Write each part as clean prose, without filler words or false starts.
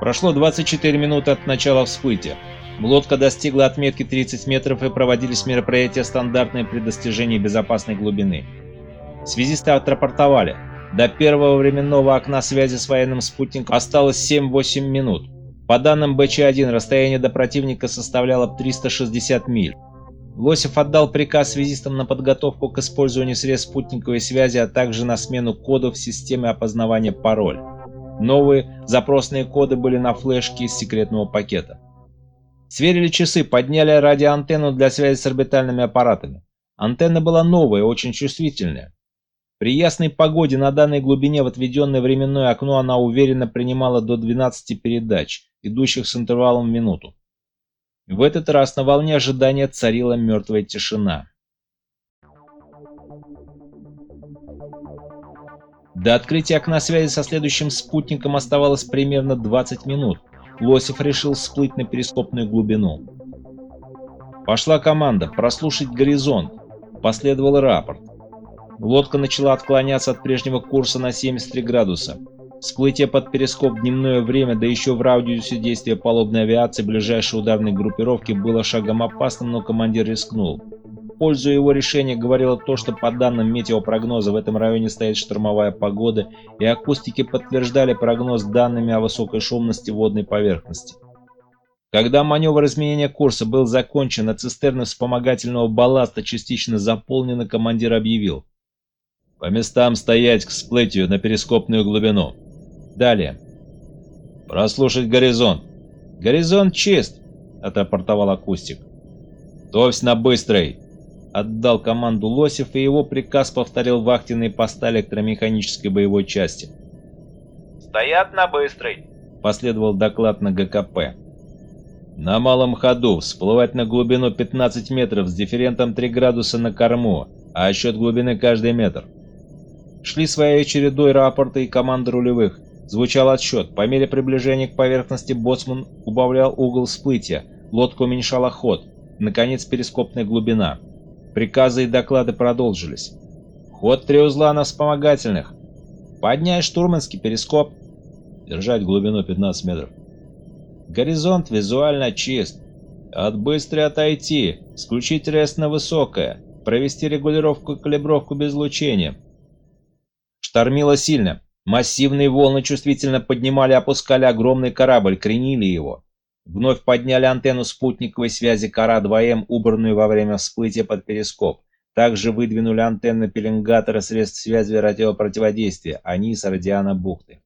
Прошло 24 минуты от начала всплытия. Лодка достигла отметки 30 метров и проводились мероприятия стандартные при достижении безопасной глубины. Связисты отрапортовали. До первого временного окна связи с военным спутником осталось 7-8 минут. По данным БЧ-1, расстояние до противника составляло 360 миль. Лосев отдал приказ связистам на подготовку к использованию средств спутниковой связи, а также на смену кодов в системе опознавания пароль. Новые запросные коды были на флешке из секретного пакета. Сверили часы, подняли радиоантенну для связи с орбитальными аппаратами. Антенна была новая, очень чувствительная. При ясной погоде на данной глубине в отведенное временное окно она уверенно принимала до 12 передач, идущих с интервалом в минуту. В этот раз на волне ожидания царила мертвая тишина. До открытия окна связи со следующим спутником оставалось примерно 20 минут. Лосев решил всплыть на перископную глубину. Пошла команда «Прослушать горизонт». Последовал рапорт. Лодка начала отклоняться от прежнего курса на 73 градуса. Всплытие под перископ в дневное время, да еще в радиусе действия палубной авиации ближайшей ударной группировки, было шагом опасным, но командир рискнул. В пользу его решения говорило то, что по данным метеопрогноза в этом районе стоит штормовая погода, и акустики подтверждали прогноз данными о высокой шумности водной поверхности. Когда маневр изменения курса был закончен, а цистерны вспомогательного балласта частично заполнены, командир объявил: «По местам стоять к всплытию на перископную глубину». Далее. «Прослушать горизонт». «Горизонт чист», — отрапортовал акустик. «Товсь на быстрый», — отдал команду Лосев, и его приказ повторил вахтенный поста электромеханической боевой части. «Стоят на быстрый», — последовал доклад на ГКП. «На малом ходу, всплывать на глубину 15 метров с дифферентом 3 градуса на корму, а отсчет глубины каждый метр». Шли своей чередой рапорты и команды рулевых. Звучал отсчет. По мере приближения к поверхности боцман убавлял угол всплытия, лодка уменьшала ход. Наконец, перископная глубина. Приказы и доклады продолжились. Ход 3 узла на вспомогательных. Поднять штурманский перископ. Держать глубину 15 метров. Горизонт визуально чист. От быстрой отойти. Включить рест на высокое. Провести регулировку и калибровку без излучения. Штормило сильно. Массивные волны чувствительно поднимали и опускали огромный корабль, кренили его. Вновь подняли антенну спутниковой связи Кара-2М, убранную во время всплытия под перископ. Также выдвинули антенны пеленгатора средств связи и радиопротиводействия, они с радиана-бухты.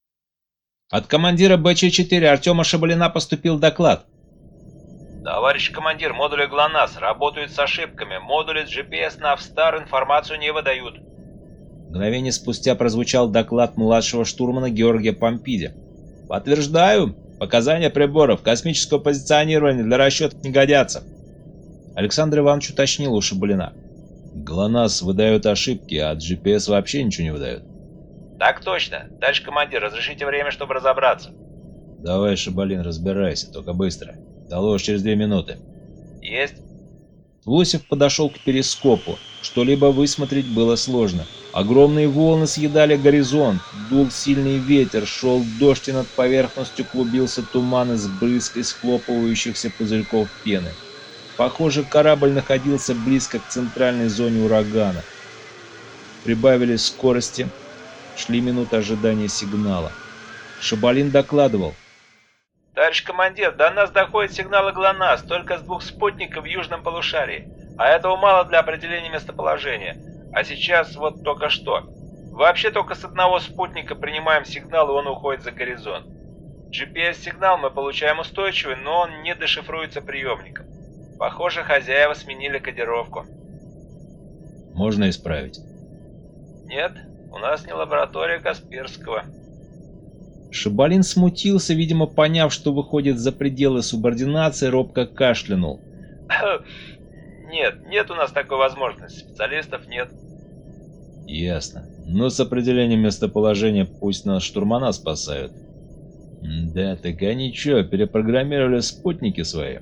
От командира БЧ-4 Артема Шабалина поступил доклад. «Товарищ командир, модули ГЛОНАСС работают с ошибками. Модули GPS Навстар информацию не выдают». Мгновение спустя прозвучал доклад младшего штурмана Георгия Помпиди. «Подтверждаю. Показания приборов космического позиционирования для расчетов не годятся». Александр Иванович уточнил у Шабалина. «ГЛОНАСС выдает ошибки, а GPS вообще ничего не выдает». «Так точно. Дальше, командир, разрешите время, чтобы разобраться». «Давай, Шабалин, разбирайся, только быстро. Доложь через 2 минуты». «Есть». Лосев подошел к перископу. Что-либо высмотреть было сложно. Огромные волны съедали горизонт, дул сильный ветер, шел дождь, и над поверхностью клубился туман из брызг и схлопывающихся пузырьков пены. Похоже, корабль находился близко к центральной зоне урагана. Прибавили скорости, шли минуты ожидания сигнала. Шабалин докладывал. «Товарищ командир, до нас доходят сигналы ГЛОНАСС только с 2 спутников в южном полушарии, а этого мало для определения местоположения. А сейчас вот только что. Вообще только с 1 спутника принимаем сигнал, и он уходит за горизонт. GPS-сигнал мы получаем устойчивый, но он не дешифруется приемником. Похоже, хозяева сменили кодировку». «Можно исправить?» «Нет, у нас не лаборатория Касперского». Шабалин смутился, видимо, поняв, что выходит за пределы субординации, робко кашлянул. Нет у нас такой возможности, специалистов нет». «Ясно. Но с определением местоположения пусть нас штурмана спасают». «Да, так они чё, перепрограммировали спутники свои?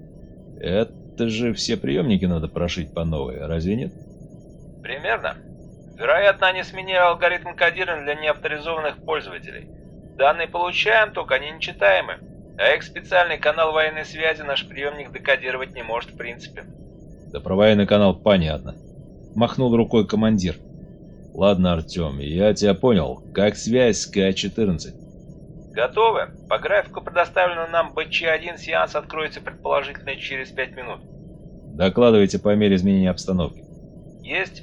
Это же все приемники надо прошить по новой, разве нет?» «Примерно. Вероятно, они сменили алгоритм кодирования для неавторизованных пользователей. Данные получаем, только они нечитаемы. А их специальный канал военной связи наш приемник декодировать не может в принципе. Да про военный канал понятно. Махнул рукой командир. Ладно, Артем, я тебя понял. Как связь с КА-14? Готовы? По графику предоставленного нам БЧ-1 сеанс откроется предположительно через 5 минут. Докладывайте по мере изменения обстановки. Есть?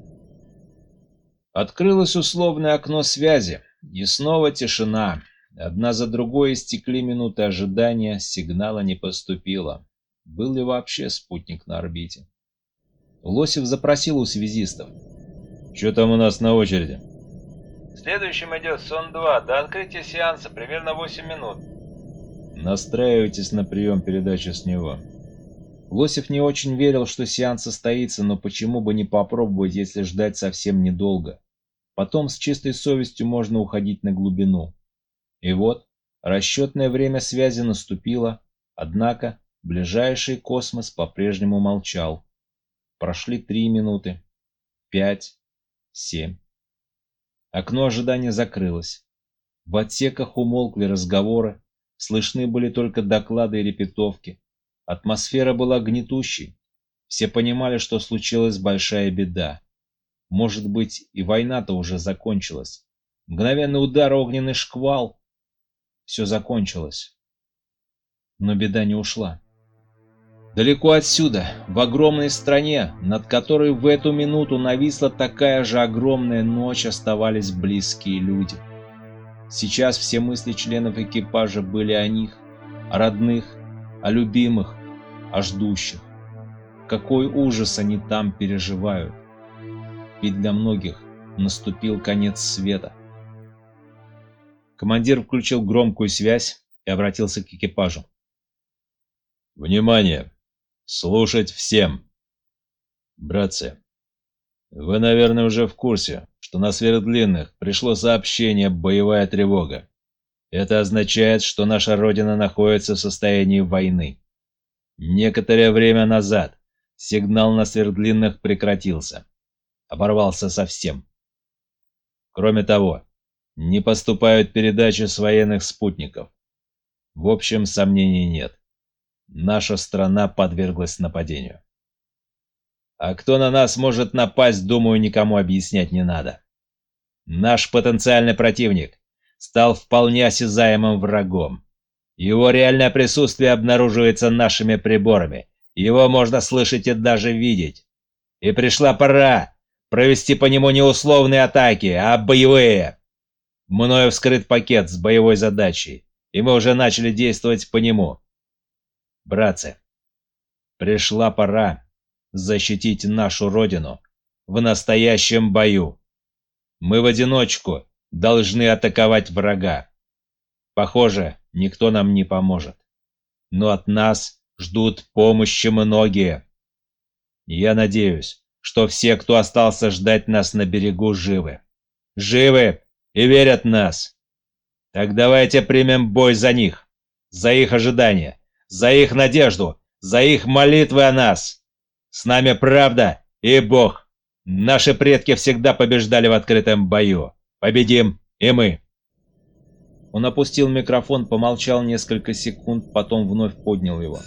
Открылось условное окно связи, и снова тишина. Одна за другой истекли минуты ожидания, сигнала не поступило. Был ли вообще спутник на орбите? Лосев запросил у связистов. «Что там у нас на очереди?» Следующим идет Сон-2. До открытия сеанса примерно 8 минут. Настраивайтесь на прием передачи с него. Лосев не очень верил, что сеанс состоится, но почему бы не попробовать, если ждать совсем недолго. Потом с чистой совестью можно уходить на глубину. И вот, расчетное время связи наступило, однако ближайший космос по-прежнему молчал. Прошли 3 минуты, 5, 7. Окно ожидания закрылось. В отсеках умолкли разговоры, слышны были только доклады и репетовки. Атмосфера была гнетущей. Все понимали, что случилась большая беда. Может быть, и война-то уже закончилась. Мгновенный удар, огненный шквал. Все закончилось. Но беда не ушла. Далеко отсюда, в огромной стране, над которой в эту минуту нависла такая же огромная ночь, оставались близкие люди. Сейчас все мысли членов экипажа были о них, о родных, о любимых, о ждущих. Какой ужас они там переживают. Ведь для многих наступил конец света. Командир включил громкую связь и обратился к экипажу. «Внимание! Слушать всем! Братцы, вы, наверное, уже в курсе, что на сверхдлинных пришло сообщение «Боевая тревога». Это означает, что наша Родина находится в состоянии войны. Некоторое время назад сигнал на сверхдлинных прекратился. Оборвался совсем. Кроме того, не поступают передачи с военных спутников. В общем, сомнений нет. Наша страна подверглась нападению. А кто на нас может напасть, думаю, никому объяснять не надо. Наш потенциальный противник стал вполне осязаемым врагом. Его реальное присутствие обнаруживается нашими приборами. Его можно слышать и даже видеть. И пришла пора провести по нему не условные атаки, а боевые. Мною вскрыт пакет с боевой задачей, и мы уже начали действовать по нему. Братцы, пришла пора защитить нашу Родину в настоящем бою. Мы в одиночку должны атаковать врага. Похоже, никто нам не поможет. Но от нас ждут помощи многие. Я надеюсь, что все, кто остался ждать нас на берегу, живы. Живы и верят в нас. Так давайте примем бой за них, за их ожидания, за их надежду, за их молитвы о нас. С нами правда и Бог. Наши предки всегда побеждали в открытом бою. Победим и мы. Он опустил микрофон, помолчал несколько секунд, потом вновь поднял его.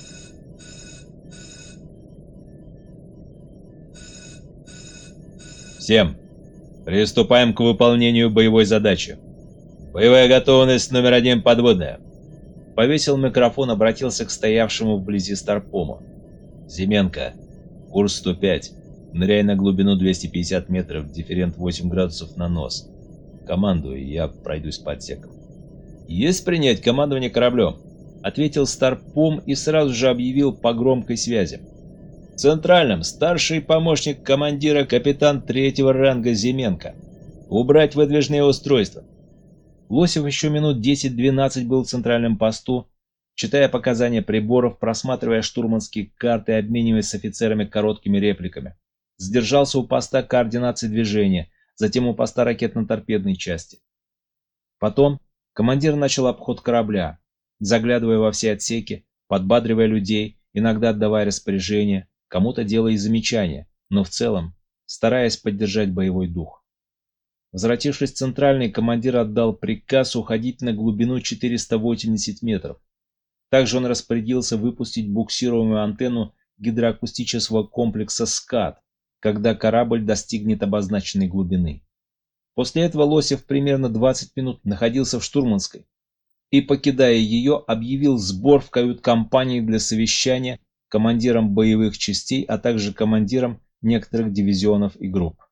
Всем приступаем к выполнению боевой задачи. Боевая готовность номер 1 подводная. Повесил микрофон, обратился к стоявшему вблизи Старпому. Зименко, курс 105. Ныряй на глубину 250 метров, дифферент 8 градусов на нос. Командую, я пройдусь по отсекам. Есть принять командование кораблем, ответил Старпом и сразу же объявил по громкой связи. В центральном старший помощник командира капитан 3-го ранга Зименко. Убрать выдвижные устройства. Лосев еще минут 10-12 был в центральном посту, читая показания приборов, просматривая штурманские карты и обмениваясь с офицерами короткими репликами. Задержался у поста координации движения, затем у поста ракетно-торпедной части. Потом командир начал обход корабля, заглядывая во все отсеки, подбадривая людей, иногда отдавая распоряжения, кому-то делая замечания, но в целом стараясь поддержать боевой дух. Возвратившись в центральный, командир отдал приказ уходить на глубину 480 метров. Также он распорядился выпустить буксируемую антенну гидроакустического комплекса «СКАД», когда корабль достигнет обозначенной глубины. После этого Лосев примерно 20 минут находился в штурманской и, покидая ее, объявил сбор в кают-компании для совещания командирам боевых частей, а также командирам некоторых дивизионов и групп.